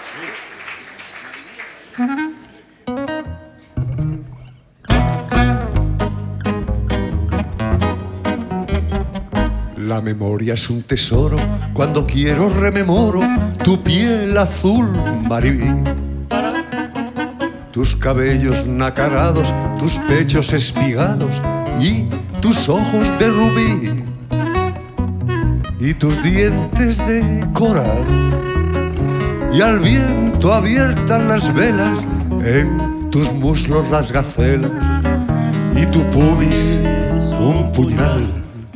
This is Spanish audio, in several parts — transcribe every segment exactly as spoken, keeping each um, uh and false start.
La memoria es un tesoro, cuando quiero rememoro tu piel azul maribí, tus cabellos nacarados, tus pechos espigados y tus ojos de rubí y tus dientes de coral, y al viento abiertas las velas, en tus muslos las gacelas y tu pubis un puñal.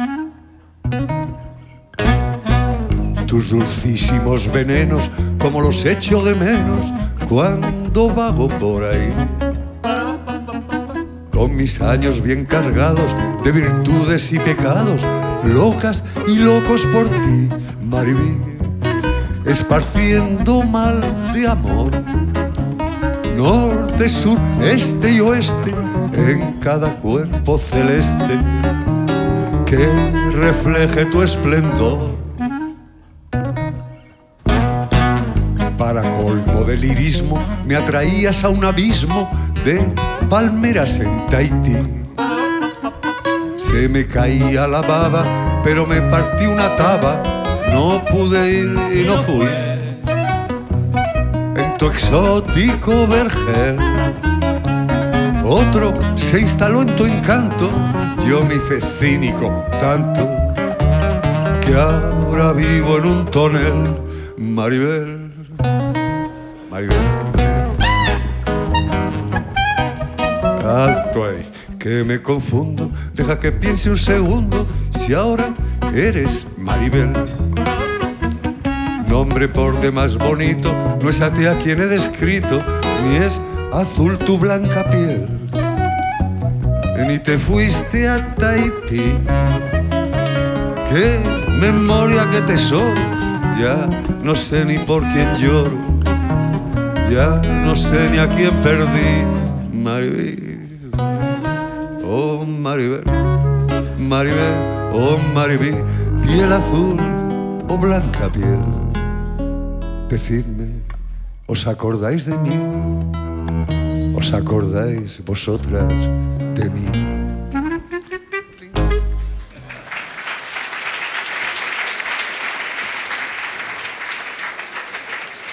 Tus dulcísimos venenos, como los echo de menos cuando vago por ahí, con mis años bien cargados de virtudes y pecados, locas y locos por ti, Maribí, esparciendo mal de amor, norte, sur, este y oeste, en cada cuerpo celeste que refleje tu esplendor. Para colmo de lirismo me atraías a un abismo de palmeras en Tahití. Se me caía la baba, pero me partí una taba, no pude ir y no fui. En tu exótico vergel, otro se instaló en tu encanto, yo me hice cínico tanto que ahora vivo en un tonel, Maribel. Maribel. Alto ahí, que me confundo, deja que piense un segundo, si ahora eres Maribel. Nombre por demás bonito, no es a ti a quien he descrito, ni es azul tu blanca piel, ni te fuiste a Tahití. Qué memoria, qué tesoro, ya no sé ni por quién lloro, ya no sé ni a quién perdí, Maribel, oh Maribel, Maribel, oh Maribí, piel azul o blanca piel. Decidme, ¿os acordáis de mí? ¿Os acordáis vosotras de mí?